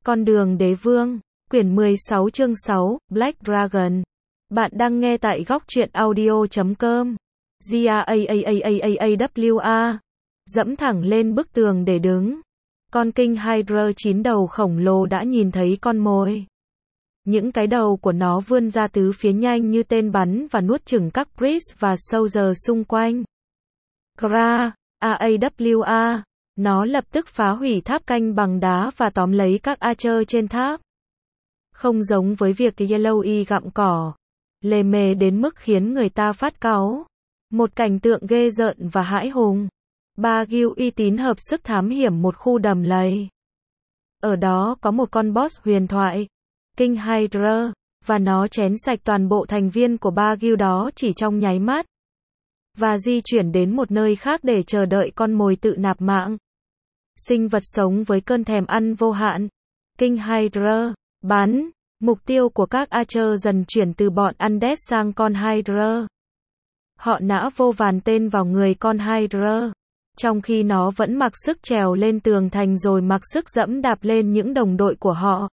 Con đường đế vương, quyển 16 chương 6, Black Dragon. Bạn đang nghe tại góc truyện audio.com. GAAAAAWA. Dẫm thẳng lên bức tường để đứng. Con King Hydra 9 đầu khổng lồ đã nhìn thấy con mồi. Những cái đầu của nó vươn ra tứ phía nhanh như tên bắn và nuốt chửng các priest và soldier xung quanh. Gra, AAWA. Nó lập tức phá hủy tháp canh bằng đá và tóm lấy các archer trên tháp. Không giống với việc Yellow gặm cỏ, lề mề đến mức khiến người ta phát cáu. Một cảnh tượng ghê rợn và hãi hùng. Ba guild uy tín hợp sức thám hiểm một khu đầm lầy. Ở đó có một con boss huyền thoại, King Hydra, và nó chén sạch toàn bộ thành viên của ba guild đó chỉ trong nháy mắt. Và di chuyển đến một nơi khác để chờ đợi con mồi tự nạp mạng. Sinh vật sống với cơn thèm ăn vô hạn. King Hydra, bắn. Mục tiêu của các archer dần chuyển từ bọn undead sang con Hydra. Họ nã vô vàn tên vào người con Hydra, trong khi nó vẫn mặc sức trèo lên tường thành rồi mặc sức dẫm đạp lên những đồng đội của họ.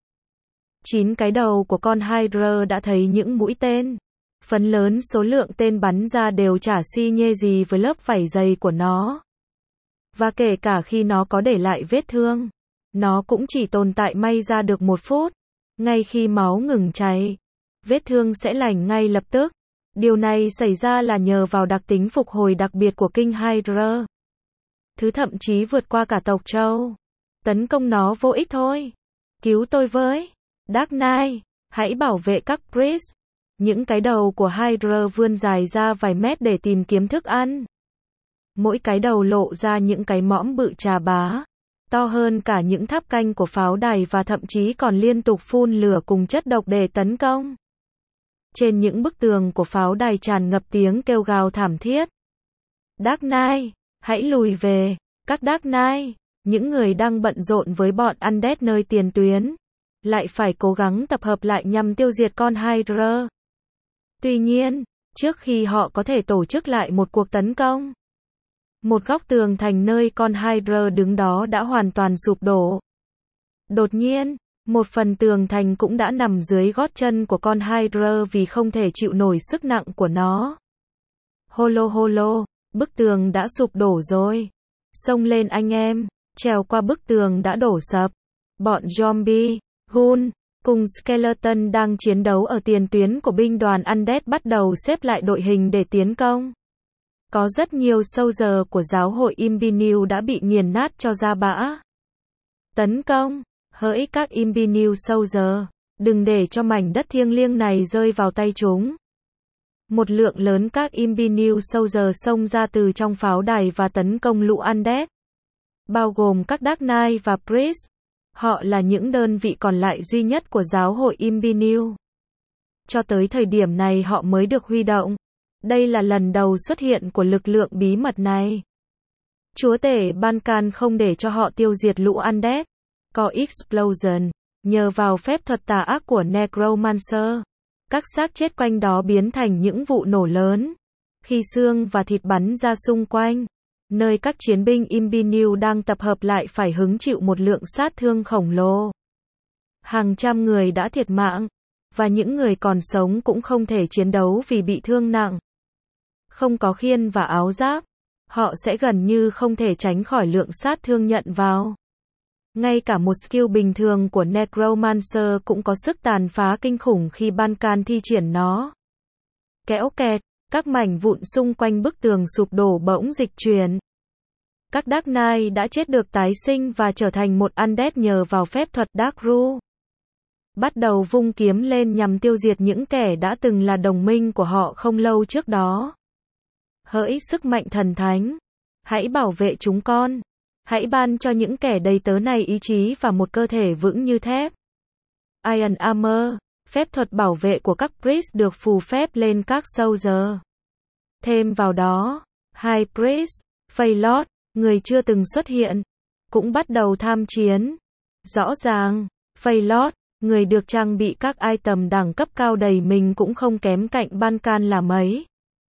9 cái đầu của con Hydra đã thấy những mũi tên. Phần lớn số lượng tên bắn ra đều chả xi nhê gì với lớp vảy dày của nó. Và kể cả khi nó có để lại vết thương, nó cũng chỉ tồn tại may ra được 1 phút. Ngay khi máu ngừng chảy, vết thương sẽ lành ngay lập tức. Điều này xảy ra là nhờ vào đặc tính phục hồi đặc biệt của King Hydra. Thứ thậm chí vượt qua cả tộc Trâu. Tấn công nó vô ích thôi. Cứu tôi với. Dark Knight, hãy bảo vệ các priest. Những cái đầu của Hydra vươn dài ra vài mét để tìm kiếm thức ăn. Mỗi cái đầu lộ ra những cái mõm bự chà bá, to hơn cả những tháp canh của pháo đài và thậm chí còn liên tục phun lửa cùng chất độc để tấn công. Trên những bức tường của pháo đài tràn ngập tiếng kêu gào thảm thiết. Dark Knight, hãy lùi về. Các Dark Knight, những người đang bận rộn với bọn undead nơi tiền tuyến, lại phải cố gắng tập hợp lại nhằm tiêu diệt con Hydra. Tuy nhiên, trước khi họ có thể tổ chức lại một cuộc tấn công, một góc tường thành nơi con Hydra đứng đó đã hoàn toàn sụp đổ. Đột nhiên, một phần tường thành cũng đã nằm dưới gót chân của con Hydra vì không thể chịu nổi sức nặng của nó. Holo holo, bức tường đã sụp đổ rồi. Xông lên anh em, trèo qua bức tường đã đổ sập. Bọn zombie, ghoul, cùng skeleton đang chiến đấu ở tiền tuyến của binh đoàn undead bắt đầu xếp lại đội hình để tiến công. Có rất nhiều soldier của giáo hội Imbinew đã bị nghiền nát cho ra bã. Tấn công, hỡi các Imbinew soldier, đừng để cho mảnh đất thiêng liêng này rơi vào tay chúng. Một lượng lớn các Imbinew soldier xông ra từ trong pháo đài và tấn công lũ undead, bao gồm các Dark Knight và priest. Họ là những đơn vị còn lại duy nhất của giáo hội Imbinew. Cho tới thời điểm này họ mới được huy động. Đây là lần đầu xuất hiện của lực lượng bí mật này. Chúa tể Bancan không để cho họ tiêu diệt lũ undead. Có explosion, nhờ vào phép thuật tà ác của Necromancer, các xác chết quanh đó biến thành những vụ nổ lớn. Khi xương và thịt bắn ra xung quanh, nơi các chiến binh Imbinew đang tập hợp lại phải hứng chịu một lượng sát thương khổng lồ. Hàng trăm người đã thiệt mạng, và những người còn sống cũng không thể chiến đấu vì bị thương nặng. Không có khiên và áo giáp, họ sẽ gần như không thể tránh khỏi lượng sát thương nhận vào. Ngay cả một skill bình thường của Necromancer cũng có sức tàn phá kinh khủng khi Bancan thi triển nó. Kéo kẹt, các mảnh vụn xung quanh bức tường sụp đổ bỗng dịch chuyển. Các Dark Knight đã chết được tái sinh và trở thành một undead nhờ vào phép thuật Dark Rule. Bắt đầu vung kiếm lên nhằm tiêu diệt những kẻ đã từng là đồng minh của họ không lâu trước đó. Hỡi sức mạnh thần thánh, hãy bảo vệ chúng con. Hãy ban cho những kẻ đầy tớ này ý chí và một cơ thể vững như thép. Iron Armor, phép thuật bảo vệ của các priest được phù phép lên các soldier. Thêm vào đó, hai priest, Phaelot, người chưa từng xuất hiện, cũng bắt đầu tham chiến. Rõ ràng, Phaelot, người được trang bị các item đẳng cấp cao đầy mình cũng không kém cạnh Bancan là mấy.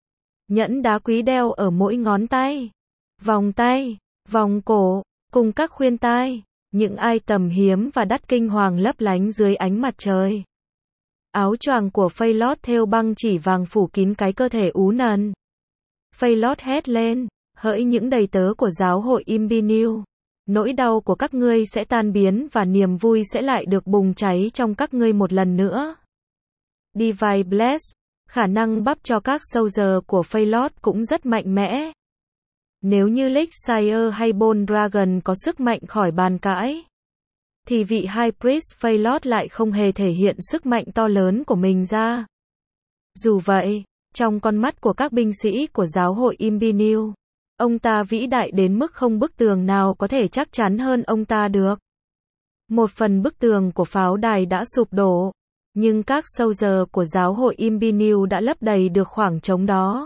Nhẫn đá quý đeo ở mỗi ngón tay, vòng cổ, cùng các khuyên tai, Những item hiếm và đắt kinh hoàng lấp lánh dưới ánh mặt trời. Áo choàng của Phaelot thêu băng chỉ vàng phủ kín cái cơ thể ú nần. Phaelot hét lên, hỡi những đầy tớ của giáo hội Imbinew. Nỗi đau của các ngươi sẽ tan biến và niềm vui sẽ lại được bùng cháy trong các ngươi một lần nữa. Divine Bless, khả năng bắp cho các soldier của Phaelot cũng rất mạnh mẽ. Nếu như Elixir hay Bone Dragon có sức mạnh khỏi bàn cãi, thì vị High Priest Phaelot lại không hề thể hiện sức mạnh to lớn của mình ra. Dù vậy, trong con mắt của các binh sĩ của giáo hội Imbinew, ông ta vĩ đại đến mức không bức tường nào có thể chắc chắn hơn ông ta được. Một phần bức tường của pháo đài đã sụp đổ, nhưng các soldier của giáo hội Imbinew đã lấp đầy được khoảng trống đó.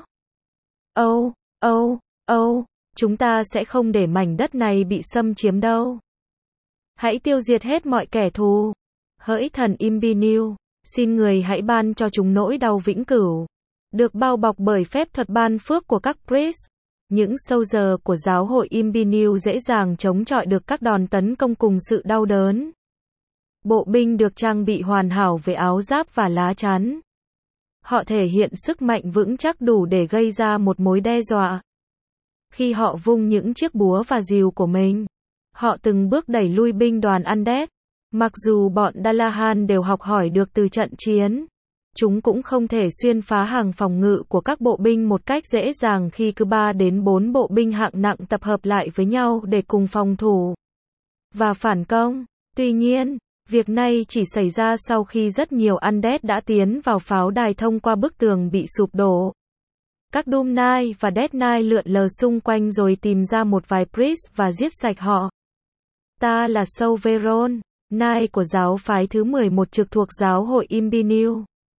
Chúng ta sẽ không để mảnh đất này bị xâm chiếm đâu. Hãy tiêu diệt hết mọi kẻ thù. Hỡi thần Imbinew, xin người hãy ban cho chúng nỗi đau vĩnh cửu. Được bao bọc bởi phép thuật ban phước của các priest, những soldier của giáo hội Imbinew dễ dàng chống chọi được các đòn tấn công cùng sự đau đớn. Bộ binh được trang bị hoàn hảo về áo giáp và lá chắn. Họ thể hiện sức mạnh vững chắc đủ để gây ra một mối đe dọa. Khi họ vung những chiếc búa và rìu của mình, họ từng bước đẩy lui binh đoàn Undead. Mặc dù bọn Dalahan đều học hỏi được từ trận chiến, chúng cũng không thể xuyên phá hàng phòng ngự của các bộ binh một cách dễ dàng khi cứ 3 đến 4 bộ binh hạng nặng tập hợp lại với nhau để cùng phòng thủ và phản công. Tuy nhiên, việc này chỉ xảy ra sau khi rất nhiều Undead đã tiến vào pháo đài thông qua bức tường bị sụp đổ. Các Doom Knight và Death Knight lượn lờ xung quanh rồi tìm ra một vài priest và giết sạch họ. Ta là Soveron, Knight của giáo phái thứ 11 trực thuộc giáo hội Imbinew.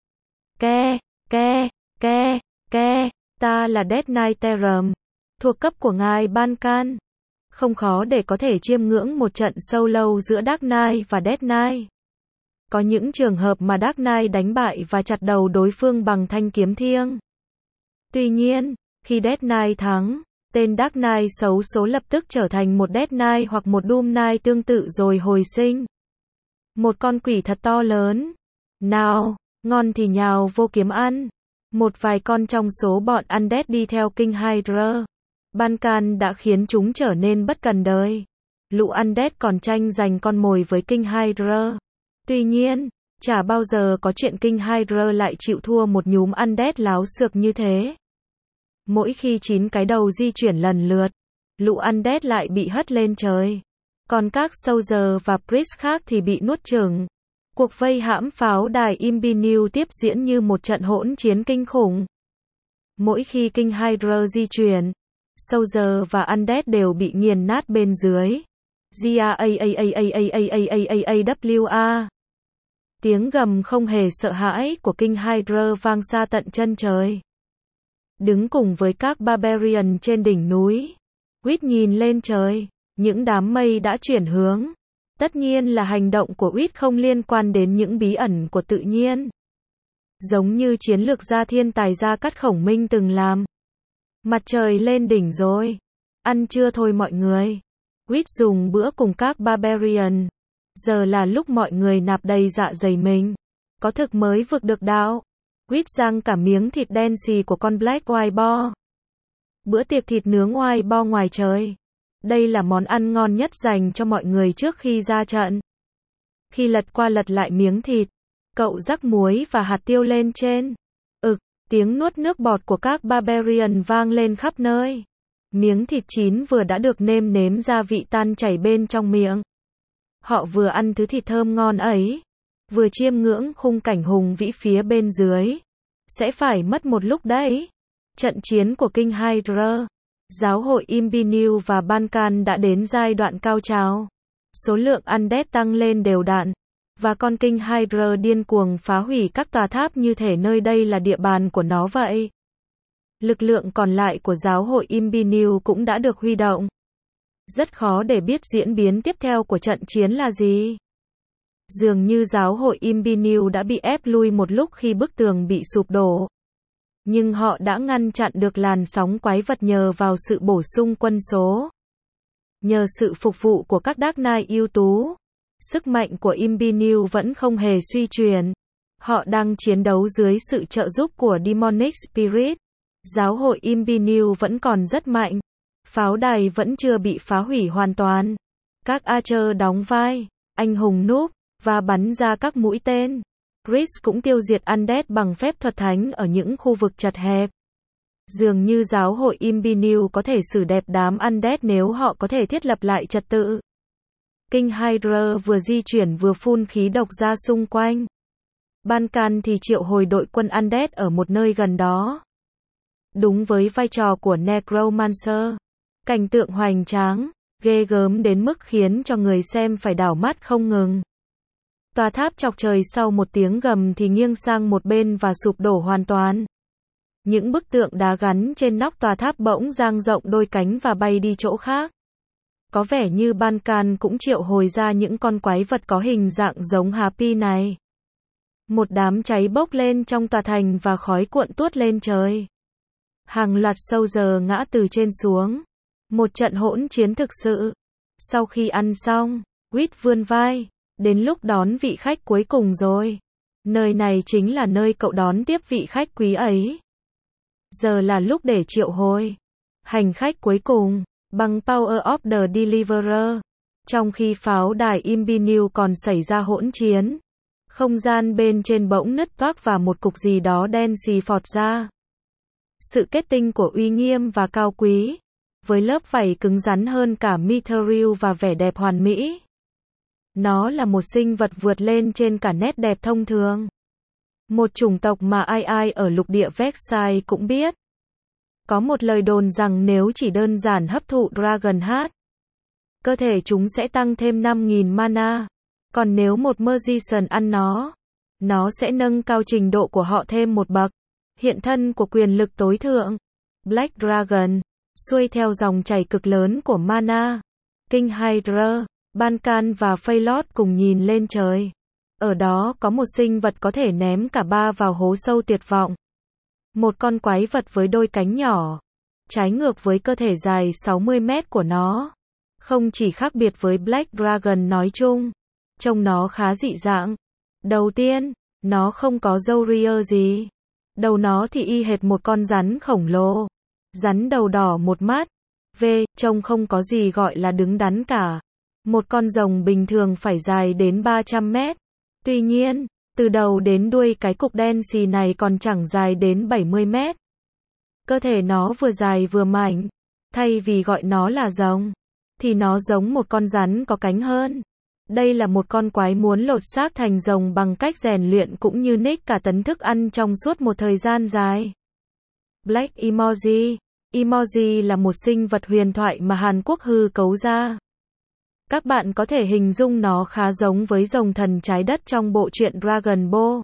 Ta là Death Knight Terum, thuộc cấp của ngài Bancan. Không khó để có thể chiêm ngưỡng một trận solo giữa Dark Knight và Death Knight. Có những trường hợp mà Dark Knight đánh bại và chặt đầu đối phương bằng thanh kiếm thiêng. Tuy nhiên, khi Death Knight thắng, tên Dark Knight xấu số lập tức trở thành một Death Knight hoặc một Doom Knight tương tự rồi hồi sinh. Một con quỷ thật to lớn. Nào, ngon thì nhào vô kiếm ăn. Một vài con trong số bọn Undead đi theo King Hydra Bancan đã khiến chúng trở nên bất cần đời. Lũ Undead còn tranh giành con mồi với King Hydra. Tuy nhiên, chả bao giờ có chuyện King Hydra lại chịu thua một nhúm Undead láo xược như thế. Mỗi khi 9 cái đầu di chuyển lần lượt, lũ Undead lại bị hất lên trời. Còn các soldier và priest khác thì bị nuốt chửng. Cuộc vây hãm pháo đài Imbinew tiếp diễn như một trận hỗn chiến kinh khủng. Mỗi khi King Hydra di chuyển, soldier và Undead đều bị nghiền nát bên dưới. GAAAAAAAAAWA. Tiếng gầm không hề sợ hãi của King Hydra vang xa tận chân trời. Đứng cùng với các barbarian trên đỉnh núi, Wit nhìn lên trời, những đám mây đã chuyển hướng. Tất nhiên là hành động của Wit không liên quan đến những bí ẩn của tự nhiên. Giống như chiến lược gia thiên tài Gia Cát Khổng Minh từng làm. Mặt trời lên đỉnh rồi. Ăn trưa thôi mọi người. Wit dùng bữa cùng các barbarian. Giờ là lúc mọi người nạp đầy dạ dày mình. Có thực mới vực được đạo. Wit rang cả miếng thịt đen xì của con Black White Boar. Bữa tiệc thịt nướng White Boar ngoài trời. Đây là món ăn ngon nhất dành cho mọi người trước khi ra trận. Khi lật qua lật lại miếng thịt, cậu rắc muối và hạt tiêu lên trên. Tiếng nuốt nước bọt của các barbarian vang lên khắp nơi. Miếng thịt chín vừa đã được nêm nếm gia vị tan chảy bên trong miệng. Họ vừa ăn thứ thịt thơm ngon ấy, vừa chiêm ngưỡng khung cảnh hùng vĩ phía bên dưới. Sẽ phải mất một lúc đấy. Trận chiến của King Hydra, giáo hội Imbinew và Bancan đã đến giai đoạn cao trào. Số lượng Undead tăng lên đều đặn, và con King Hydra điên cuồng phá hủy các tòa tháp như thể nơi đây là địa bàn của nó vậy. Lực lượng còn lại của giáo hội Imbinew cũng đã được huy động. Rất khó để biết diễn biến tiếp theo của trận chiến là gì. Dường như giáo hội Imbinew đã bị ép lui một lúc khi bức tường bị sụp đổ. Nhưng họ đã ngăn chặn được làn sóng quái vật nhờ vào sự bổ sung quân số. Nhờ sự phục vụ của các Dark Knight ưu tú, sức mạnh của Inbinil vẫn không hề suy chuyển. Họ đang chiến đấu dưới sự trợ giúp của Demonic Spirit. Giáo hội Inbinil vẫn còn rất mạnh. Pháo đài vẫn chưa bị phá hủy hoàn toàn. Các Archer đóng vai anh hùng noob và bắn ra các mũi tên. Chris cũng tiêu diệt Undead bằng phép thuật thánh ở những khu vực chật hẹp. Dường như giáo hội Inbinil có thể xử đẹp đám Undead nếu họ có thể thiết lập lại trật tự. King Hydra vừa di chuyển vừa phun khí độc ra xung quanh. Bankan thì triệu hồi đội quân Undead ở một nơi gần đó. Đúng với vai trò của Necromancer. Cảnh tượng hoành tráng, ghê gớm đến mức khiến cho người xem phải đảo mắt không ngừng. Tòa tháp chọc trời sau một tiếng gầm thì nghiêng sang một bên và sụp đổ hoàn toàn. Những bức tượng đá gắn trên nóc tòa tháp bỗng dang rộng đôi cánh và bay đi chỗ khác. Có vẻ như Bankan cũng triệu hồi ra những con quái vật có hình dạng giống Happy này. Một đám cháy bốc lên trong tòa thành và khói cuộn tuốt lên trời. Hàng loạt soldier ngã từ trên xuống. Một trận hỗn chiến thực sự. Sau khi ăn xong, Whit vươn vai. Đến lúc đón vị khách cuối cùng rồi. Nơi này chính là nơi cậu đón tiếp vị khách quý ấy. Giờ là lúc để triệu hồi hành khách cuối cùng, bằng Power of the Deliverer. Trong khi pháo đài Inbinil còn xảy ra hỗn chiến, không gian bên trên bỗng nứt toác và một cục gì đó đen xì phọt ra. Sự kết tinh của uy nghiêm và cao quý, với lớp vảy cứng rắn hơn cả Mithril và vẻ đẹp hoàn mỹ. Nó là một sinh vật vượt lên trên cả nét đẹp thông thường. Một chủng tộc mà ai ai ở lục địa Vexai cũng biết. Có một lời đồn rằng nếu chỉ đơn giản hấp thụ Dragon Heart, cơ thể chúng sẽ tăng thêm 5.000 mana. Còn nếu một Magician ăn nó sẽ nâng cao trình độ của họ thêm một bậc. Hiện thân của quyền lực tối thượng, Black Dragon, xuôi theo dòng chảy cực lớn của mana. King Hydra, Bankan và Phaelot cùng nhìn lên trời. Ở đó có một sinh vật có thể ném cả ba vào hố sâu tuyệt vọng. Một con quái vật với đôi cánh nhỏ, trái ngược với cơ thể dài 60 mét của nó. Không chỉ khác biệt với Black Dragon nói chung, trông nó khá dị dạng. Đầu tiên, nó không có râu ria gì. Đầu nó thì y hệt một con rắn khổng lồ. Rắn đầu đỏ một mắt. Trông không có gì gọi là đứng đắn cả. Một con rồng bình thường phải dài đến 300 mét. Tuy nhiên, từ đầu đến đuôi cái cục đen xì này còn chẳng dài đến 70 mét. Cơ thể nó vừa dài vừa mảnh. Thay vì gọi nó là rồng, thì nó giống một con rắn có cánh hơn. Đây là một con quái muốn lột xác thành rồng bằng cách rèn luyện cũng như nick cả tấn thức ăn trong suốt một thời gian dài. Black Emoji. Emoji là một sinh vật huyền thoại mà Hàn Quốc hư cấu ra. Các bạn có thể hình dung nó khá giống với rồng thần trái đất trong bộ truyện Dragon Ball.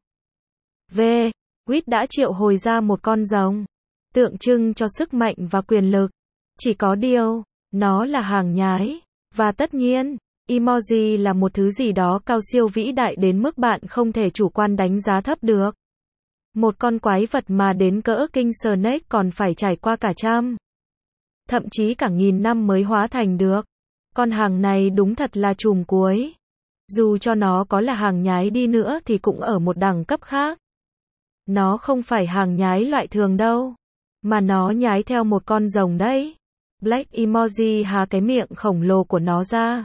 Whit đã triệu hồi ra một con rồng, tượng trưng cho sức mạnh và quyền lực. Chỉ có điều, nó là hàng nhái. Và tất nhiên, emoji là một thứ gì đó cao siêu vĩ đại đến mức bạn không thể chủ quan đánh giá thấp được. Một con quái vật mà đến cỡ King Snake còn phải trải qua cả trăm, thậm chí cả nghìn năm mới hóa thành được. Con hàng này đúng thật là trùm cuối. Dù cho nó có là hàng nhái đi nữa thì cũng ở một đẳng cấp khác. Nó không phải hàng nhái loại thường đâu, mà nó nhái theo một con rồng đấy. Black Emoji há cái miệng khổng lồ của nó ra.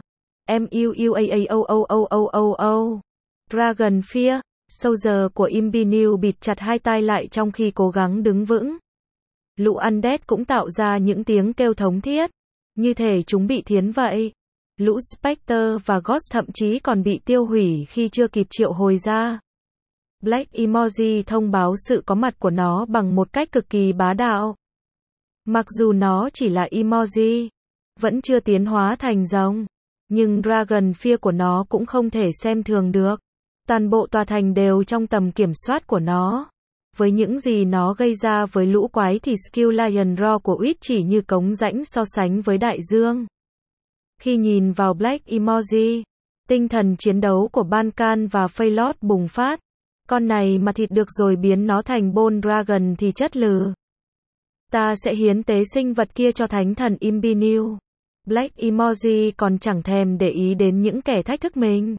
MUUAAOOOOOO. Dragon Fear. Soldier của Inbinil bịt chặt hai tai lại trong khi cố gắng đứng vững. Lũ Undead cũng tạo ra những tiếng kêu thống thiết, như thể chúng bị thiến vậy. Lũ Spectre và Ghost thậm chí còn bị tiêu hủy khi chưa kịp triệu hồi ra. Black Emoji thông báo sự có mặt của nó bằng một cách cực kỳ bá đạo. Mặc dù nó chỉ là emoji, vẫn chưa tiến hóa thành rồng, nhưng Dragon Fear của nó cũng không thể xem thường được. Toàn bộ tòa thành đều trong tầm kiểm soát của nó. Với những gì nó gây ra với lũ quái thì skill Lion Roar của Whit chỉ như cống rãnh so sánh với đại dương. Khi nhìn vào Black Emoji, tinh thần chiến đấu của Bankan và Phaelot bùng phát. Con này mà thịt được rồi biến nó thành Bone Dragon thì chất lừ. Ta sẽ hiến tế sinh vật kia cho thánh thần Inbinil. Black Emoji còn chẳng thèm để ý đến những kẻ thách thức mình.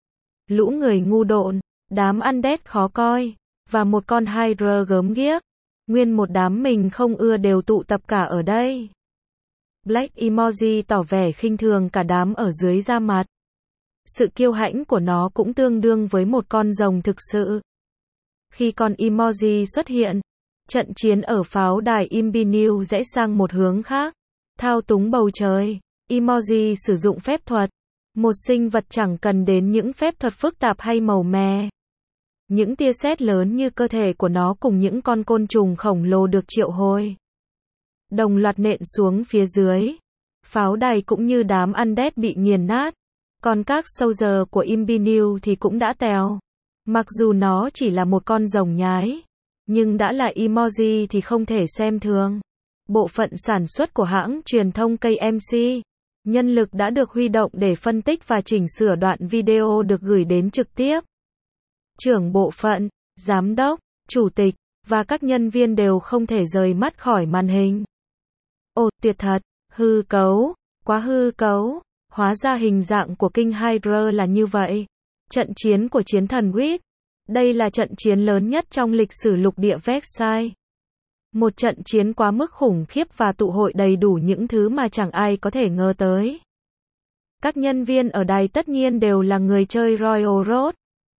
Lũ người ngu độn, đám undead khó coi, và một con Hydra gớm ghiếc. Nguyên một đám mình không ưa đều tụ tập cả ở đây. Black Emoji tỏ vẻ khinh thường cả đám ở dưới da mặt. Sự kiêu hãnh của nó cũng tương đương với một con rồng thực sự. Khi con emoji xuất hiện, trận chiến ở pháo đài Imbinew rẽ sang một hướng khác. Thao túng bầu trời, emoji sử dụng phép thuật. Một sinh vật chẳng cần đến những phép thuật phức tạp hay màu mè. Những tia sét lớn như cơ thể của nó cùng những con côn trùng khổng lồ được triệu hồi. Đồng loạt nện xuống phía dưới. Pháo đài cũng như đám undead bị nghiền nát. Còn các soldier của Imbinew thì cũng đã tèo. Mặc dù nó chỉ là một con rồng nhái, nhưng đã là emoji thì không thể xem thường. Bộ phận sản xuất của hãng truyền thông KMC, nhân lực đã được huy động để phân tích và chỉnh sửa đoạn video được gửi đến trực tiếp. Trưởng bộ phận, giám đốc, chủ tịch, và các nhân viên đều không thể rời mắt khỏi màn hình. Ồ, tuyệt thật, hư cấu, quá hư cấu, hóa ra hình dạng của King Hydra là như vậy. Trận chiến của chiến thần Wit. Đây là trận chiến lớn nhất trong lịch sử lục địa Versailles. Một trận chiến quá mức khủng khiếp và tụ hội đầy đủ những thứ mà chẳng ai có thể ngờ tới. Các nhân viên ở đài tất nhiên đều là người chơi Royal Road.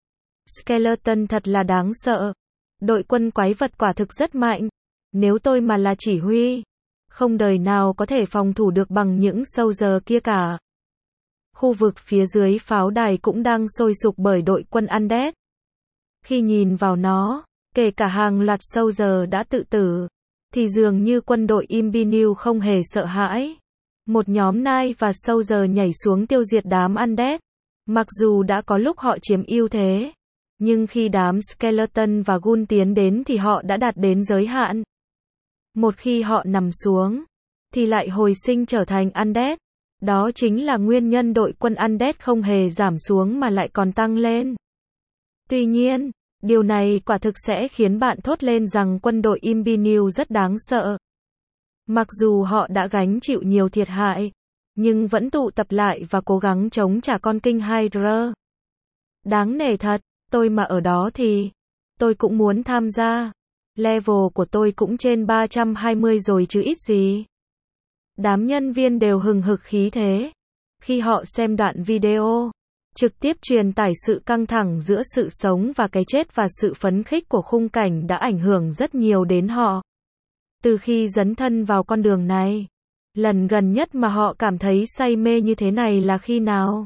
Skeleton thật là đáng sợ. Đội quân quái vật quả thực rất mạnh. Nếu tôi mà là chỉ huy, không đời nào có thể phòng thủ được bằng những soldier kia cả. Khu vực phía dưới pháo đài cũng đang sôi sục bởi đội quân undead. Khi nhìn vào nó, kể cả hàng loạt soldier đã tự tử, thì dường như quân đội Imbinew không hề sợ hãi. Một nhóm knight và soldier nhảy xuống tiêu diệt đám undead. Mặc dù đã có lúc họ chiếm ưu thế, nhưng khi đám skeleton và ghoul tiến đến thì họ đã đạt đến giới hạn. Một khi họ nằm xuống, thì lại hồi sinh trở thành undead. Đó chính là nguyên nhân đội quân undead không hề giảm xuống mà lại còn tăng lên. Tuy nhiên, điều này quả thực sẽ khiến bạn thốt lên rằng quân đội Imbinew rất đáng sợ. Mặc dù họ đã gánh chịu nhiều thiệt hại, nhưng vẫn tụ tập lại và cố gắng chống trả con King Hydra. Đáng nể thật, tôi mà ở đó thì tôi cũng muốn tham gia. Level của tôi cũng trên 320 rồi chứ ít gì. Đám nhân viên đều hừng hực khí thế. Khi họ xem đoạn video, trực tiếp truyền tải sự căng thẳng giữa sự sống và cái chết và sự phấn khích của khung cảnh đã ảnh hưởng rất nhiều đến họ. Từ khi dấn thân vào con đường này, lần gần nhất mà họ cảm thấy say mê như thế này là khi nào?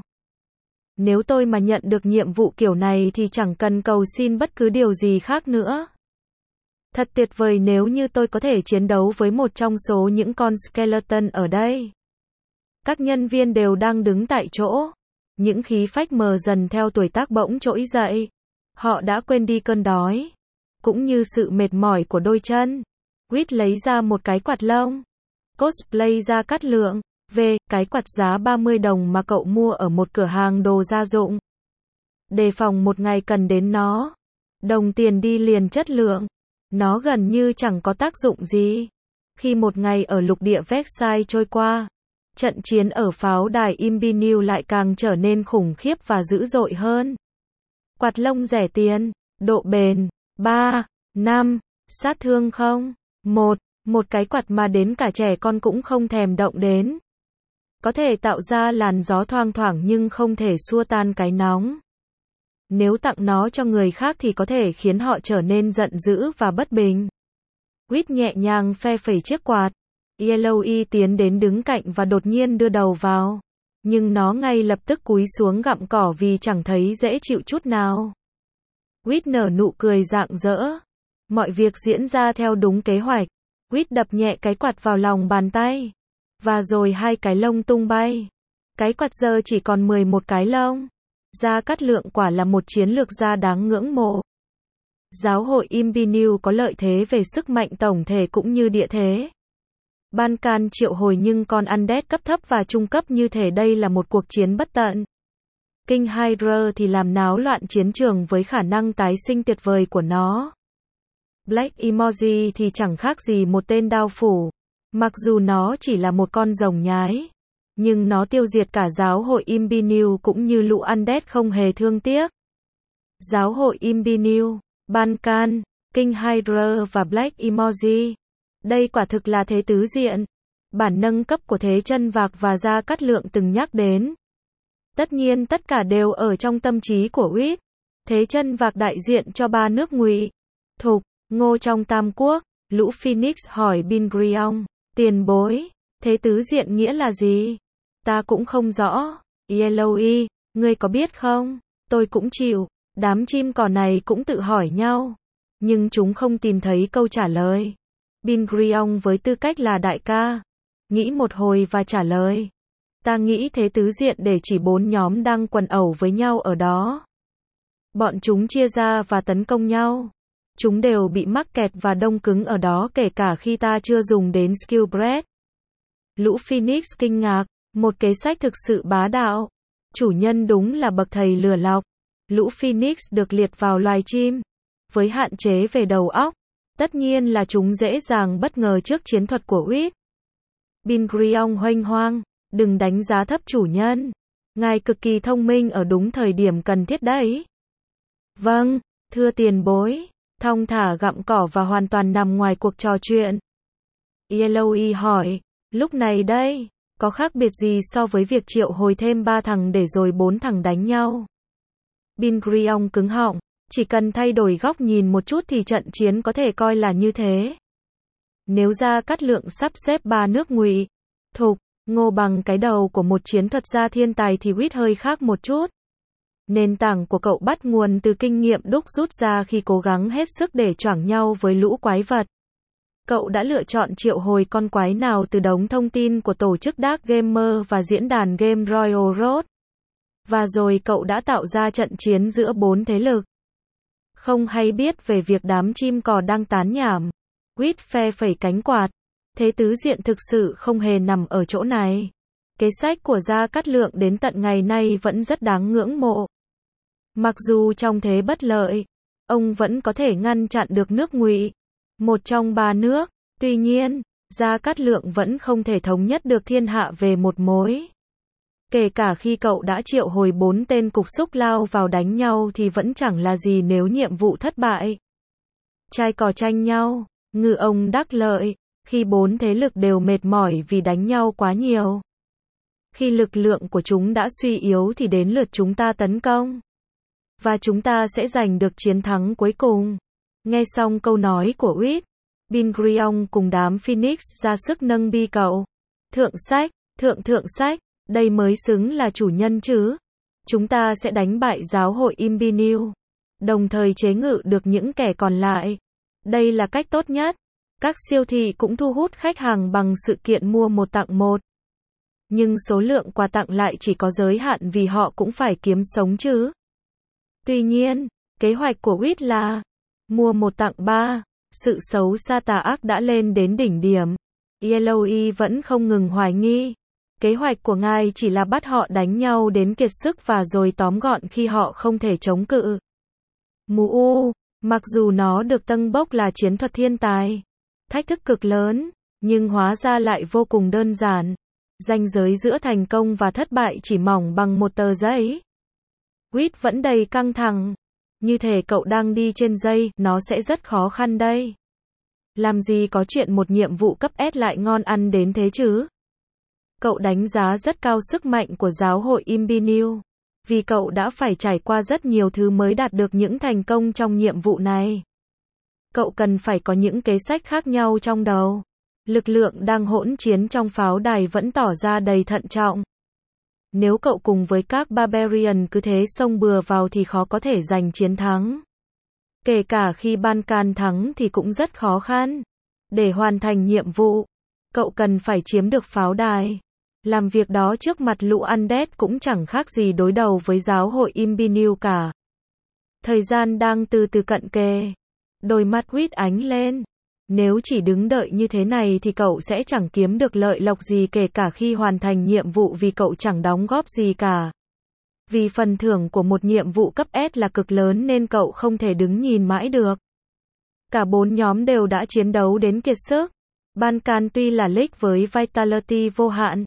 Nếu tôi mà nhận được nhiệm vụ kiểu này thì chẳng cần cầu xin bất cứ điều gì khác nữa. Thật tuyệt vời nếu như tôi có thể chiến đấu với một trong số những con skeleton ở đây. Các nhân viên đều đang đứng tại chỗ. Những khí phách mờ dần theo tuổi tác bỗng trỗi dậy. Họ đã quên đi cơn đói, cũng như sự mệt mỏi của đôi chân. Wit lấy ra một cái quạt lông. Cosplay ra Cát Lượng. Về, cái quạt giá 30 đồng mà cậu mua ở một cửa hàng đồ gia dụng. Đề phòng một ngày cần đến nó. Đồng tiền đi liền chất lượng. Nó gần như chẳng có tác dụng gì. Khi một ngày ở lục địa Versailles trôi qua, trận chiến ở pháo đài Imbinew lại càng trở nên khủng khiếp và dữ dội hơn. Quạt lông rẻ tiền, độ bền, 3, 5, sát thương không, 1, một cái quạt mà đến cả trẻ con cũng không thèm động đến. Có thể tạo ra làn gió thoang thoảng nhưng không thể xua tan cái nóng. Nếu tặng nó cho người khác thì có thể khiến họ trở nên giận dữ và bất bình. Wit nhẹ nhàng phe phẩy chiếc quạt. Yellowy tiến đến đứng cạnh và đột nhiên đưa đầu vào. Nhưng nó ngay lập tức cúi xuống gặm cỏ vì chẳng thấy dễ chịu chút nào. Wit nở nụ cười rạng rỡ. Mọi việc diễn ra theo đúng kế hoạch. Wit đập nhẹ cái quạt vào lòng bàn tay. Và rồi hai cái lông tung bay. Cái quạt giờ chỉ còn 11 cái lông. Gia Cát Lượng quả là một chiến lược gia đáng ngưỡng mộ. Giáo hội Imbinew có lợi thế về sức mạnh tổng thể cũng như địa thế. Ban can triệu hồi nhưng con undead cấp thấp và trung cấp như thể đây là một cuộc chiến bất tận. King Hydra thì làm náo loạn chiến trường với khả năng tái sinh tuyệt vời của nó. Black Emoji thì chẳng khác gì một tên đao phủ. Mặc dù nó chỉ là một con rồng nhái, nhưng nó tiêu diệt cả giáo hội Imbinew cũng như lũ undead không hề thương tiếc. Giáo hội Imbinew, Bancan, King Hydra và Black Emoji. Đây quả thực là thế tứ diện. Bản nâng cấp của Thế Chân Vạc và Gia Cát Lượng từng nhắc đến. Tất nhiên tất cả đều ở trong tâm trí của Uýt. Thế Chân Vạc đại diện cho ba nước Ngụy, Thục, Ngô trong Tam Quốc. Lũ Phoenix hỏi Bingriong, tiền bối, thế tứ diện nghĩa là gì? Ta cũng không rõ. Yellowy, ngươi có biết không? Tôi cũng chịu. Đám chim cỏ này cũng tự hỏi nhau, nhưng chúng không tìm thấy câu trả lời. Bingriong với tư cách là đại ca, nghĩ một hồi và trả lời. Ta nghĩ thế tứ diện để chỉ 4 nhóm đang quần ẩu với nhau ở đó. Bọn chúng chia ra và tấn công nhau. Chúng đều bị mắc kẹt và đông cứng ở đó kể cả khi ta chưa dùng đến Skillbread. Lũ Phoenix kinh ngạc, một kế sách thực sự bá đạo. Chủ nhân đúng là bậc thầy lừa lọc. Lũ Phoenix được liệt vào loài chim, với hạn chế về đầu óc. Tất nhiên là chúng dễ dàng bất ngờ trước chiến thuật của Uýt. Bingriong huênh hoang, đừng đánh giá thấp chủ nhân. Ngài cực kỳ thông minh ở đúng thời điểm cần thiết đấy. Vâng, thưa tiền bối. Thong thả gặm cỏ và hoàn toàn nằm ngoài cuộc trò chuyện. Yellowy hỏi, lúc này đây, có khác biệt gì so với việc triệu hồi thêm 3 thằng để rồi 4 thằng đánh nhau? Bingriong cứng họng, chỉ cần thay đổi góc nhìn một chút thì trận chiến có thể coi là như thế. Nếu Gia Cát Lượng sắp xếp 3 nước Ngụy, Thục, Ngô bằng cái đầu của một chiến thuật gia thiên tài thì Uýt hơi khác một chút. Nền tảng của cậu bắt nguồn từ kinh nghiệm đúc rút ra khi cố gắng hết sức để choảng nhau với lũ quái vật. Cậu đã lựa chọn triệu hồi con quái nào từ đống thông tin của tổ chức Dark Gamer và diễn đàn Game Royal Road. Và rồi cậu đã tạo ra trận chiến giữa 4 thế lực. Không hay biết về việc đám chim cò đang tán nhảm. Uýt phe phẩy cánh quạt. Thế tứ diện thực sự không hề nằm ở chỗ này. Kế sách của Gia Cát Lượng đến tận ngày nay vẫn rất đáng ngưỡng mộ. Mặc dù trong thế bất lợi, ông vẫn có thể ngăn chặn được nước Ngụy, một trong 3 nước. Tuy nhiên, Gia Cát Lượng vẫn không thể thống nhất được thiên hạ về một mối. Kể cả khi cậu đã triệu hồi 4 tên cục xúc lao vào đánh nhau thì vẫn chẳng là gì nếu nhiệm vụ thất bại. Trai cò tranh nhau, ngư ông đắc lợi, khi 4 thế lực đều mệt mỏi vì đánh nhau quá nhiều. Khi lực lượng của chúng đã suy yếu thì đến lượt chúng ta tấn công. Và chúng ta sẽ giành được chiến thắng cuối cùng. Nghe xong câu nói của Uýt, Bingriong cùng đám Phoenix ra sức nâng bi cậu. Thượng sách, đây mới xứng là chủ nhân chứ. Chúng ta sẽ đánh bại giáo hội Imbinew, đồng thời chế ngự được những kẻ còn lại. Đây là cách tốt nhất. Các siêu thị cũng thu hút khách hàng bằng sự kiện mua 1 tặng 1. Nhưng số lượng quà tặng lại chỉ có giới hạn vì họ cũng phải kiếm sống chứ. Tuy nhiên, kế hoạch của Uýt là mua 1 tặng 3. Sự xấu xa tà ác đã lên đến đỉnh điểm. Yellowy vẫn không ngừng hoài nghi. Kế hoạch của ngài chỉ là bắt họ đánh nhau đến kiệt sức và rồi tóm gọn khi họ không thể chống cự. Mặc dù nó được tâng bốc là chiến thuật thiên tài, thách thức cực lớn, nhưng hóa ra lại vô cùng đơn giản. Ranh giới giữa thành công và thất bại chỉ mỏng bằng một tờ giấy. Uýt vẫn đầy căng thẳng. Như thể cậu đang đi trên dây, nó sẽ rất khó khăn đây. Làm gì có chuyện một nhiệm vụ cấp S lại ngon ăn đến thế chứ? Cậu đánh giá rất cao sức mạnh của giáo hội Imbinew. Vì cậu đã phải trải qua rất nhiều thứ mới đạt được những thành công trong nhiệm vụ này. Cậu cần phải có những kế sách khác nhau trong đầu. Lực lượng đang hỗn chiến trong pháo đài vẫn tỏ ra đầy thận trọng. Nếu cậu cùng với các Barbarian cứ thế xông bừa vào thì khó có thể giành chiến thắng. Kể cả khi Bancan thắng thì cũng rất khó khăn. Để hoàn thành nhiệm vụ, cậu cần phải chiếm được pháo đài. Làm việc đó trước mặt lũ undead cũng chẳng khác gì đối đầu với giáo hội Imbinew cả. Thời gian đang từ từ cận kề. Đôi mắt Uýt ánh lên. Nếu chỉ đứng đợi như thế này thì cậu sẽ chẳng kiếm được lợi lộc gì kể cả khi hoàn thành nhiệm vụ vì cậu chẳng đóng góp gì cả. Vì phần thưởng của một nhiệm vụ cấp S là cực lớn nên cậu không thể đứng nhìn mãi được. Cả 4 nhóm đều đã chiến đấu đến kiệt sức. Bancan tuy là league với vitality vô hạn,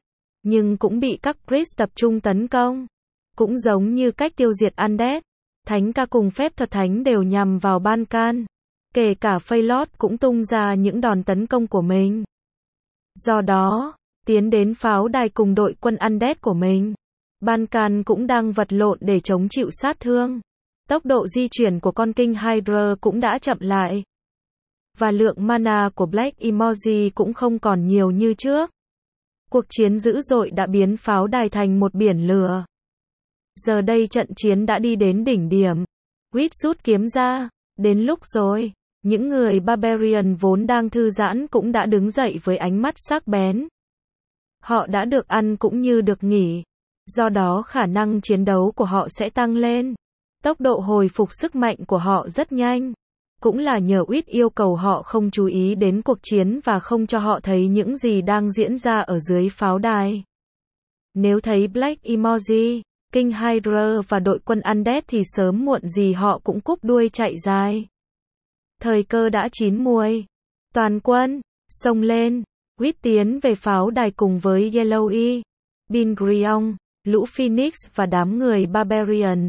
nhưng cũng bị các priest tập trung tấn công. Cũng giống như cách tiêu diệt Undead, thánh ca cùng phép thuật thánh đều nhằm vào Ban-can. Kể cả Phaelot cũng tung ra những đòn tấn công của mình. Do đó, tiến đến pháo đài cùng đội quân Undead của mình, Ban-can cũng đang vật lộn để chống chịu sát thương. Tốc độ di chuyển của con King Hydra cũng đã chậm lại. Và lượng mana của Black Emoji cũng không còn nhiều như trước. Cuộc chiến dữ dội đã biến pháo đài thành một biển lửa. Giờ đây trận chiến đã đi đến đỉnh điểm. Wit rút kiếm ra. Đến lúc rồi. Những người Barbarian vốn đang thư giãn cũng đã đứng dậy với ánh mắt sắc bén. Họ đã được ăn cũng như được nghỉ. Do đó khả năng chiến đấu của họ sẽ tăng lên. Tốc độ hồi phục sức mạnh của họ rất nhanh. Cũng là nhờ Wit yêu cầu họ không chú ý đến cuộc chiến và không cho họ thấy những gì đang diễn ra ở dưới pháo đài. Nếu thấy Black Emoji, King Hydra và đội quân Undead thì sớm muộn gì họ cũng cúp đuôi chạy dài. Thời cơ đã chín muồi. Toàn quân, xông lên. Wit tiến về pháo đài cùng với Yellowy, Bingrion, lũ Phoenix và đám người Barbarian.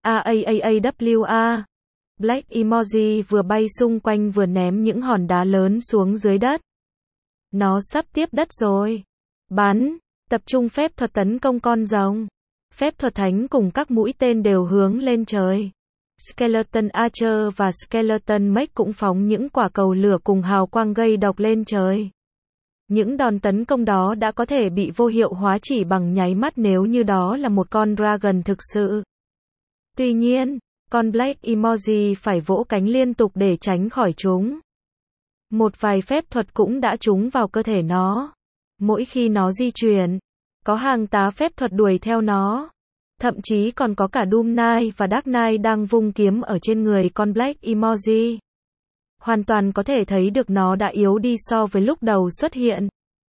AAAWA. Black Emoji vừa bay xung quanh vừa ném những hòn đá lớn xuống dưới đất. Nó sắp tiếp đất rồi. Bắn, tập trung phép thuật tấn công con rồng. Phép thuật thánh cùng các mũi tên đều hướng lên trời. Skeleton Archer và Skeleton Mech cũng phóng những quả cầu lửa cùng hào quang gây độc lên trời. Những đòn tấn công đó đã có thể bị vô hiệu hóa chỉ bằng nháy mắt nếu như đó là một con dragon thực sự. Tuy nhiên, con Black Emoji phải vỗ cánh liên tục để tránh khỏi chúng. Một vài phép thuật cũng đã trúng vào cơ thể nó. Mỗi khi nó di chuyển, có hàng tá phép thuật đuổi theo nó. Thậm chí còn có cả Doom Knight và Dark Knight đang vung kiếm ở trên người con Black Emoji. Hoàn toàn có thể thấy được nó đã yếu đi so với lúc đầu xuất hiện.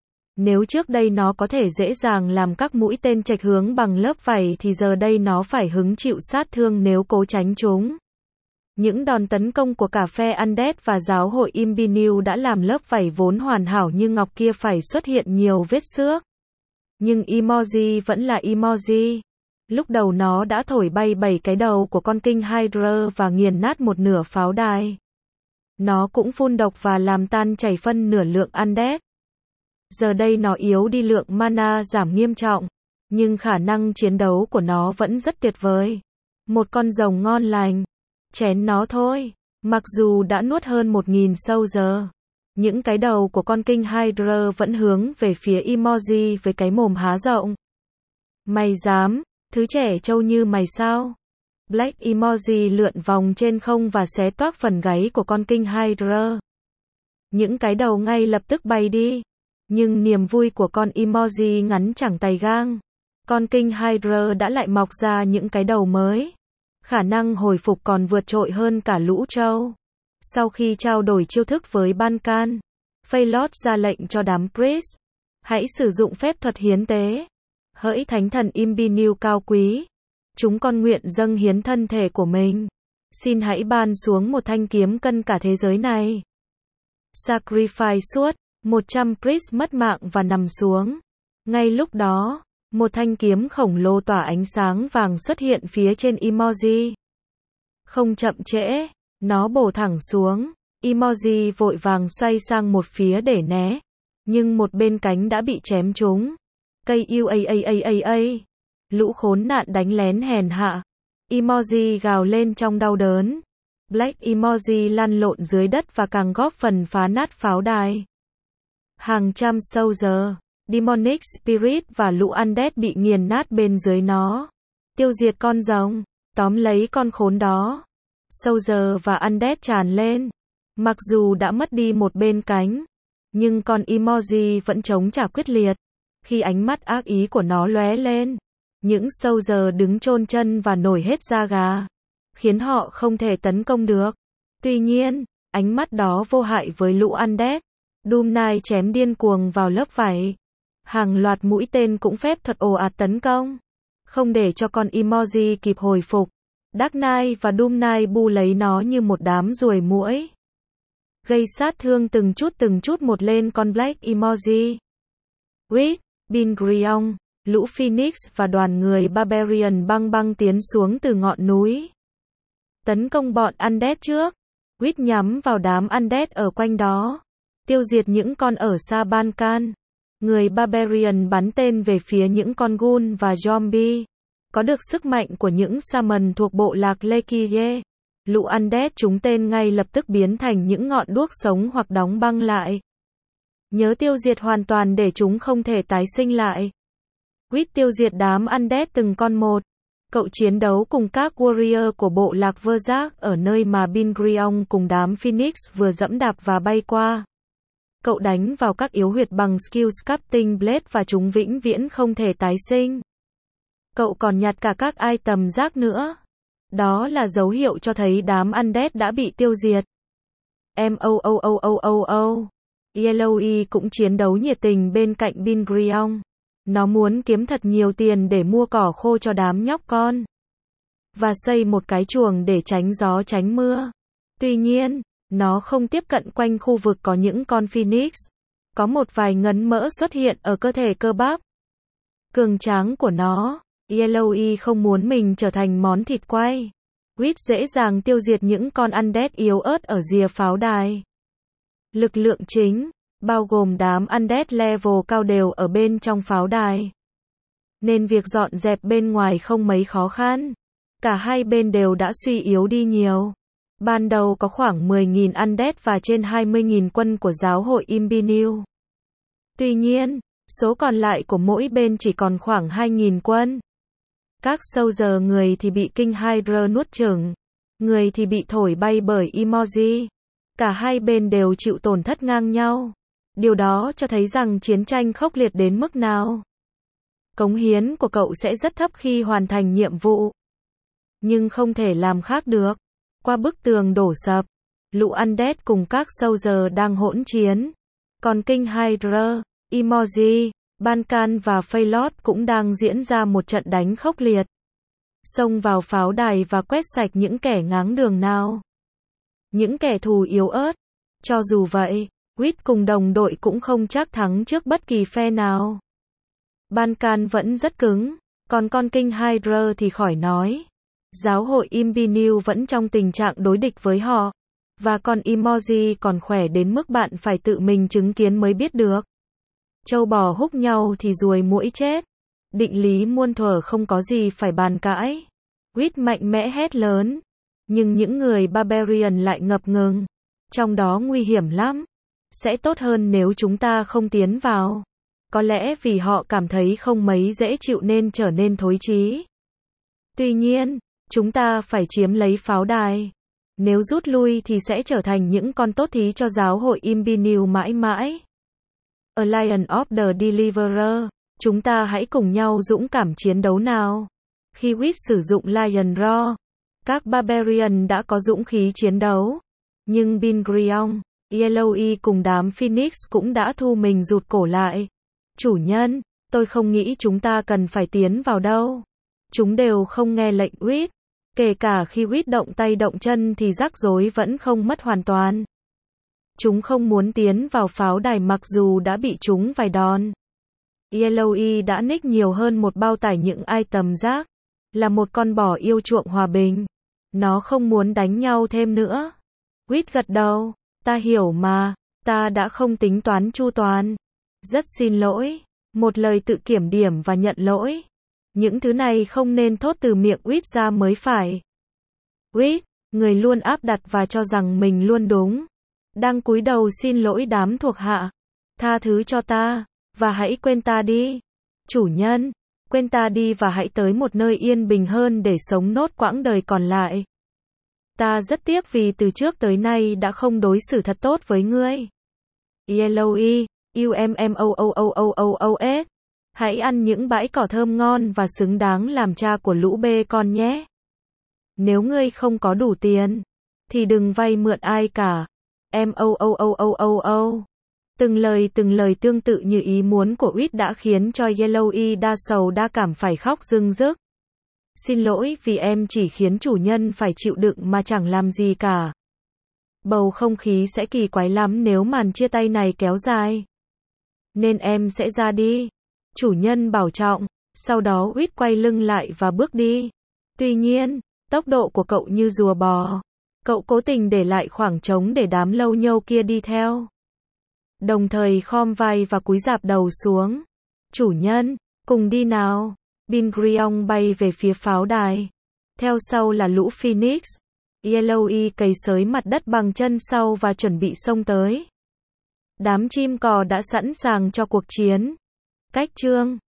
Nếu trước đây nó có thể dễ dàng làm các mũi tên chệch hướng bằng lớp vảy thì giờ đây nó phải hứng chịu sát thương nếu cố tránh chúng. Những đòn tấn công của cả phe Undead và giáo hội Imbinu đã làm lớp vảy vốn hoàn hảo như ngọc kia phải xuất hiện nhiều vết xước. Nhưng Emoji vẫn là Emoji. Lúc đầu nó đã thổi bay 7 cái đầu của con King Hydra và nghiền nát một nửa pháo đài. Nó cũng phun độc và làm tan chảy phân nửa lượng Undead. Giờ đây nó yếu đi, lượng mana giảm nghiêm trọng, nhưng khả năng chiến đấu của nó vẫn rất tuyệt vời. Một con rồng ngon lành. Chén nó thôi. Mặc dù đã nuốt hơn 1000 sâu giờ, những cái đầu của con King Hydra vẫn hướng về phía Emoji với cái mồm há rộng. Mày dám, thứ trẻ trâu như mày sao? Black Emoji lượn vòng trên không và xé toác phần gáy của con King Hydra. Những cái đầu ngay lập tức bay đi. Nhưng niềm vui của con Emoji ngắn chẳng tay gang. Con King Hydra đã lại mọc ra những cái đầu mới. Khả năng hồi phục còn vượt trội hơn cả lũ trâu. Sau khi trao đổi chiêu thức với Ban-can, Phaelot ra lệnh cho đám priest. Hãy sử dụng phép thuật hiến tế. Hỡi thánh thần Imbinu cao quý. Chúng con nguyện dâng hiến thân thể của mình. Xin hãy ban xuống một thanh kiếm cân cả thế giới này. Sacrifice suốt. 100 priest mất mạng và nằm xuống. Ngay lúc đó, một thanh kiếm khổng lồ tỏa ánh sáng vàng xuất hiện phía trên Emoji. Không chậm trễ, nó bổ thẳng xuống. Emoji vội vàng xoay sang một phía để né. Nhưng một bên cánh đã bị chém trúng. Cây UAAAA. Lũ khốn nạn đánh lén hèn hạ. Emoji gào lên trong đau đớn. Black Emoji lăn lộn dưới đất và càng góp phần phá nát pháo đài. Hàng trăm soldier, demonic spirit và lũ undead bị nghiền nát bên dưới nó. Tiêu diệt con rồng, tóm lấy con khốn đó. Soldier và undead tràn lên. Mặc dù đã mất đi một bên cánh, nhưng con Emoji vẫn chống trả quyết liệt. Khi ánh mắt ác ý của nó lóe lên, những soldier đứng chôn chân và nổi hết da gà, khiến họ không thể tấn công được. Tuy nhiên, ánh mắt đó vô hại với lũ undead. Doom Knight chém điên cuồng vào lớp vảy. Hàng loạt mũi tên cũng phép thuật ồ ạt tấn công. Không để cho con Emoji kịp hồi phục. Dark Knight và Doom Knight bu lấy nó như một đám ruồi muỗi. Gây sát thương từng chút một lên con Black Emoji. Wit, Bin Gurion, lũ Phoenix và đoàn người Barbarian băng băng tiến xuống từ ngọn núi. Tấn công bọn Undead trước. Quýt nhắm vào đám Undead ở quanh đó. Tiêu diệt những con ở xa Bankan. Người Barbarian bắn tên về phía những con ghoul và zombie. Có được sức mạnh của những Shaman thuộc bộ lạc Lekiye. Lũ Undead trúng tên ngay lập tức biến thành những ngọn đuốc sống hoặc đóng băng lại. Nhớ tiêu diệt hoàn toàn để chúng không thể tái sinh lại. Quýt tiêu diệt đám Undead từng con một. Cậu chiến đấu cùng các warrior của bộ lạc Verzak ở nơi mà Bin Gurion cùng đám Phoenix vừa dẫm đạp và bay qua. Cậu đánh vào các yếu huyệt bằng skill Sculpting Blade và chúng vĩnh viễn không thể tái sinh. Cậu còn nhặt cả các item rác nữa. Đó là dấu hiệu cho thấy đám Undead đã bị tiêu diệt. Yellowy cũng chiến đấu nhiệt tình bên cạnh Bin Gurion. Nó muốn kiếm thật nhiều tiền để mua cỏ khô cho đám nhóc con. Và xây một cái chuồng để tránh gió tránh mưa. Tuy nhiên, nó không tiếp cận quanh khu vực có những con Phoenix. Có một vài ngấn mỡ xuất hiện ở cơ thể cơ bắp cường tráng của nó. Yellowy không muốn mình trở thành món thịt quay. Quýt dễ dàng tiêu diệt những con Undead yếu ớt ở rìa pháo đài. Lực lượng chính, bao gồm đám Undead level cao đều ở bên trong pháo đài. Nên việc dọn dẹp bên ngoài không mấy khó khăn. Cả hai bên đều đã suy yếu đi nhiều. Ban đầu có khoảng 10.000 Undead và trên 20.000 quân của giáo hội Imbinu. Tuy nhiên, số còn lại của mỗi bên chỉ còn khoảng 2.000 quân. Các soldier người thì bị King Hydra nuốt chửng, người thì bị thổi bay bởi Emoji. Cả hai bên đều chịu tổn thất ngang nhau. Điều đó cho thấy rằng chiến tranh khốc liệt đến mức nào. Cống hiến của cậu sẽ rất thấp khi hoàn thành nhiệm vụ. Nhưng không thể làm khác được. Qua bức tường đổ sập, lũ Undead cùng các soldier đang hỗn chiến. Còn King Hydra, Emoji, Bankan và Phaelot cũng đang diễn ra một trận đánh khốc liệt. Xông vào pháo đài và quét sạch những kẻ ngáng đường nào. Những kẻ thù yếu ớt. Cho dù vậy, Quýt cùng đồng đội cũng không chắc thắng trước bất kỳ phe nào. Bankan vẫn rất cứng, còn con King Hydra thì khỏi nói. Giáo hội Imbinu vẫn trong tình trạng đối địch với họ. Và con Emoji còn khỏe đến mức bạn phải tự mình chứng kiến mới biết được. Trâu bò húc nhau thì ruồi muỗi chết. Định lý muôn thuở không có gì phải bàn cãi. Quýt mạnh mẽ hét lớn. Nhưng những người Barbarian lại ngập ngừng. Trong đó nguy hiểm lắm. Sẽ tốt hơn nếu chúng ta không tiến vào. Có lẽ vì họ cảm thấy không mấy dễ chịu nên trở nên thối chí. Tuy nhiên, chúng ta phải chiếm lấy pháo đài. Nếu rút lui thì sẽ trở thành những con tốt thí cho giáo hội Imbinu mãi mãi. A Lion of the Deliverer. Chúng ta hãy cùng nhau dũng cảm chiến đấu nào. Khi Quýt sử dụng Lion Roar, các Barbarian đã có dũng khí chiến đấu. Nhưng Bin Gurion, Yellowy cùng đám Phoenix cũng đã thu mình rụt cổ lại. Chủ nhân, tôi không nghĩ chúng ta cần phải tiến vào đâu. Chúng đều không nghe lệnh Quýt. Kể cả khi Quýt động tay động chân thì rắc rối vẫn không mất hoàn toàn. Chúng không muốn tiến vào pháo đài mặc dù đã bị chúng vài đòn. Yellowy đã nick nhiều hơn một bao tải những item rác. Là một con bò yêu chuộng hòa bình. Nó không muốn đánh nhau thêm nữa. Quýt gật đầu. Ta hiểu mà. Ta đã không tính toán chu toàn. Rất xin lỗi. Một lời tự kiểm điểm và nhận lỗi. Những thứ này không nên thốt từ miệng Quýt ra mới phải. Quýt, người luôn áp đặt và cho rằng mình luôn đúng. Đang cúi đầu xin lỗi đám thuộc hạ. Tha thứ cho ta. Và hãy quên ta đi. Chủ nhân, quên ta đi và hãy tới một nơi yên bình hơn để sống nốt quãng đời còn lại. Ta rất tiếc vì từ trước tới nay đã không đối xử thật tốt với ngươi. Yellowy, UMMOOOOOS. Hãy ăn những bãi cỏ thơm ngon và xứng đáng làm cha của lũ bê con nhé. Nếu ngươi không có đủ tiền, thì đừng vay mượn ai cả. MOOOOOO. Từng lời tương tự như ý muốn của Quýt đã khiến cho Yellowy đa sầu đa cảm phải khóc rưng rức. Xin lỗi vì em chỉ khiến chủ nhân phải chịu đựng mà chẳng làm gì cả. Bầu không khí sẽ kỳ quái lắm nếu màn chia tay này kéo dài. Nên em sẽ ra đi. Chủ nhân bảo trọng. Sau đó Uýt quay lưng lại và bước đi. Tuy nhiên, tốc độ của cậu như rùa bò. Cậu cố tình để lại khoảng trống để đám lâu nhâu kia đi theo. Đồng thời khom vai và cúi rạp đầu xuống. Chủ nhân, cùng đi nào. Bingriong bay về phía pháo đài. Theo sau là lũ Phoenix. Yellowy cày xới mặt đất bằng chân sau và chuẩn bị xông tới. Đám chim cò đã sẵn sàng cho cuộc chiến. Cách chương